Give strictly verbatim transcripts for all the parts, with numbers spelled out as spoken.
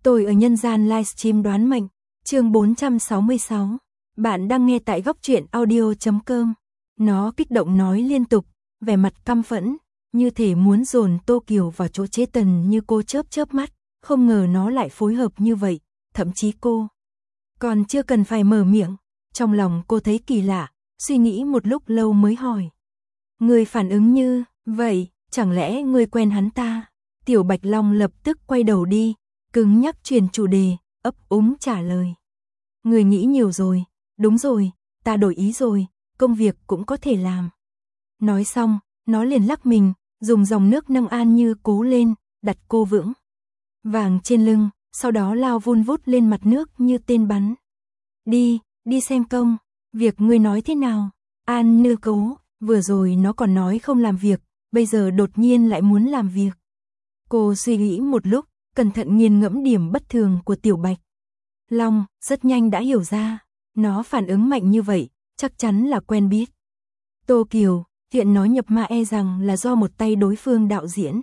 Tôi ở nhân gian livestream đoán mệnh, chương bốn trăm sáu mươi sáu. Bạn đang nghe tại góc truyện audio chấm com. Nó kích động nói liên tục, vẻ mặt căm phẫn, như thể muốn dồn Tô Kiều vào chỗ chế tần như cô chớp chớp mắt, không ngờ nó lại phối hợp như vậy, thậm chí cô còn chưa cần phải mở miệng. Trong lòng cô thấy kỳ lạ, suy nghĩ một lúc lâu mới hỏi. Người phản ứng như vậy, chẳng lẽ người quen hắn ta? Tiểu Bạch Long lập tức quay đầu đi, cứng nhắc truyền chủ đề, ấp úng trả lời. Người nghĩ nhiều rồi, đúng rồi, ta đổi ý rồi, công việc cũng có thể làm. Nói xong, nó liền lắc mình, dùng dòng nước nâng An Như Cố lên, đặt cô vững vàng trên lưng, sau đó lao vun vút lên mặt nước như tên bắn. Đi, đi xem công, việc ngươi nói thế nào? An Như Cố, vừa rồi nó còn nói không làm việc, bây giờ đột nhiên lại muốn làm việc. Cô suy nghĩ một lúc, cẩn thận nghiền ngẫm điểm bất thường của Tiểu Bạch Long, rất nhanh đã hiểu ra, nó phản ứng mạnh như vậy, chắc chắn là quen biết. Tô Kiều, hiện nói nhập ma e rằng là do một tay đối phương đạo diễn.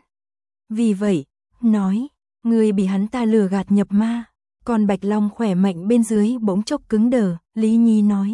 Vì vậy, nói, người bị hắn ta lừa gạt nhập ma, còn Bạch Long khỏe mạnh bên dưới bỗng chốc cứng đờ, Lý Nhi nói.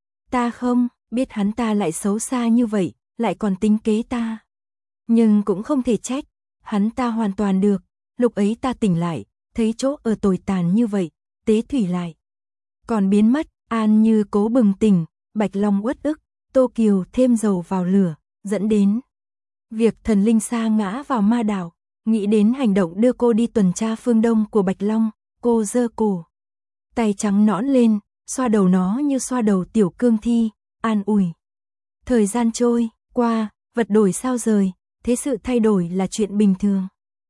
Ta không, biết hắn ta lại xấu xa như vậy, lại còn tính kế ta. Nhưng cũng không thể trách, hắn ta hoàn toàn được, lúc ấy ta tỉnh lại, thấy chỗ ở tồi tàn như vậy, Tế Thủy lại còn biến mất. An Như Cố bừng tỉnh, Bạch Long uất ức, Tô Kiều thêm dầu vào lửa, dẫn đến việc thần linh sa ngã vào ma đảo. Nghĩ đến hành động đưa cô đi tuần tra phương Đông của Bạch Long, cô giơ cổ tay trắng nõn lên, xoa đầu nó như xoa đầu tiểu cương thi, an ủi. Thời gian trôi qua, vật đổi sao rời, thế sự thay đổi là chuyện bình thường.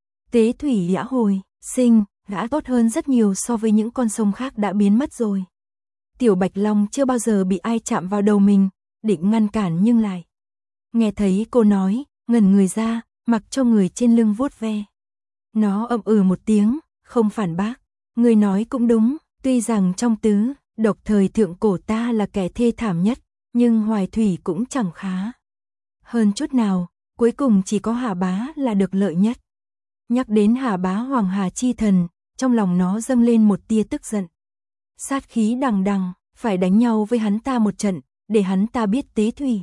Tế Thủy đã hồi sinh, đã tốt hơn rất nhiều so với những con sông khác đã biến mất rồi. Tiểu Bạch Long chưa bao giờ bị ai chạm vào đầu mình, định ngăn cản nhưng lại nghe thấy cô nói, ngẩn người ra, mặc cho người trên lưng vuốt ve. Nó ậm ừ một tiếng, không phản bác. Người nói cũng đúng, tuy rằng trong tứ độc thời thượng cổ ta là kẻ thê thảm nhất, nhưng Hoài Thủy cũng chẳng khá hơn chút nào, cuối cùng chỉ có Hà Bá là được lợi nhất. Nhắc đến Hà Bá Hoàng Hà chi thần, trong lòng nó dâng lên một tia tức giận. Sát khí đằng đằng, phải đánh nhau với hắn ta một trận, để hắn ta biết Tế Thủy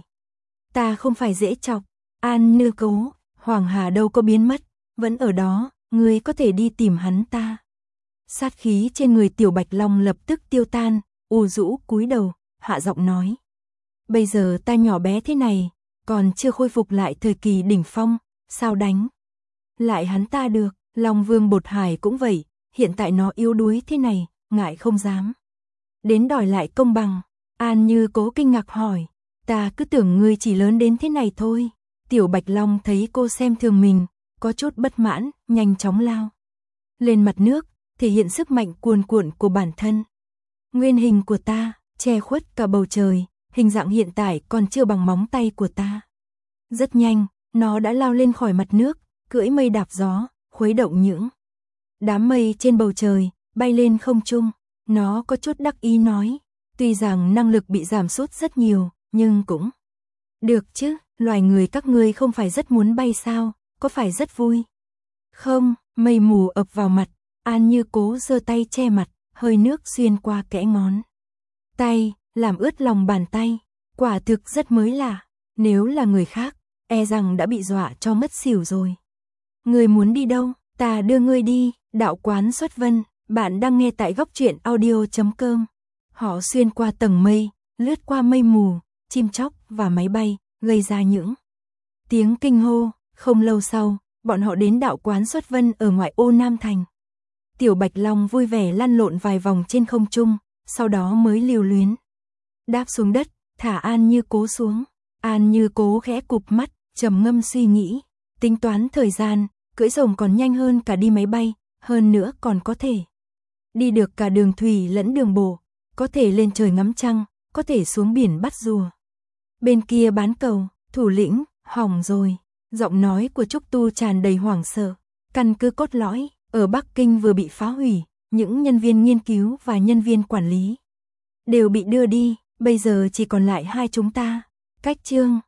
ta không phải dễ chọc. An Như Cố, Hoàng Hà đâu có biến mất, vẫn ở đó, ngươi có thể đi tìm hắn ta. Sát khí trên người Tiểu Bạch Long lập tức tiêu tan, u rũ cúi đầu, hạ giọng nói. Bây giờ ta nhỏ bé thế này, còn chưa khôi phục lại thời kỳ đỉnh phong, sao đánh lại hắn ta được? Long Vương Bột Hải cũng vậy, hiện tại nó yếu đuối thế này, ngại không dám đến đòi lại công bằng. An Như Cố kinh ngạc hỏi, ta cứ tưởng ngươi chỉ lớn đến thế này thôi. Tiểu Bạch Long thấy cô xem thường mình, có chút bất mãn, nhanh chóng lao lên mặt nước, thể hiện sức mạnh cuồn cuộn của bản thân. Nguyên hình của ta, che khuất cả bầu trời, hình dạng hiện tại còn chưa bằng móng tay của ta. Rất nhanh, nó đã lao lên khỏi mặt nước, cưỡi mây đạp gió, khuấy động những đám mây trên bầu trời, bay lên không trung. Nó có chút đắc ý nói, tuy rằng năng lực bị giảm sút rất nhiều, nhưng cũng được chứ, loài người các ngươi không phải rất muốn bay sao, có phải rất vui không? Mây mù ập vào mặt, An Như Cố giơ tay che mặt, hơi nước xuyên qua kẽ ngón tay, làm ướt lòng bàn tay, quả thực rất mới lạ. Nếu là người khác, e rằng đã bị dọa cho mất xỉu rồi. Người muốn đi đâu? Ta đưa ngươi đi. Đạo quán Xuất Vân, bạn đang nghe tại góc truyện audio chấm com. Họ xuyên qua tầng mây, lướt qua mây mù, chim chóc và máy bay, gây ra những tiếng kinh hô. Không lâu sau, bọn họ đến đạo quán Xuất Vân ở ngoại ô Nam Thành. Tiểu Bạch Long vui vẻ lăn lộn vài vòng trên không trung, sau đó mới lưu luyến đáp xuống đất, thả An Như Cố xuống. An Như Cố khẽ cụp mắt, trầm ngâm suy nghĩ, tính toán thời gian, cưỡi rồng còn nhanh hơn cả đi máy bay, hơn nữa còn có thể đi được cả đường thủy lẫn đường bộ, có thể lên trời ngắm trăng, có thể xuống biển bắt rùa. Bên kia bán cầu, thủ lĩnh, hỏng rồi. Giọng nói của Trúc Tu tràn đầy hoảng sợ. Căn cứ cốt lõi ở Bắc Kinh vừa bị phá hủy, những nhân viên nghiên cứu và nhân viên quản lý đều bị đưa đi, bây giờ chỉ còn lại hai chúng ta. Cách chương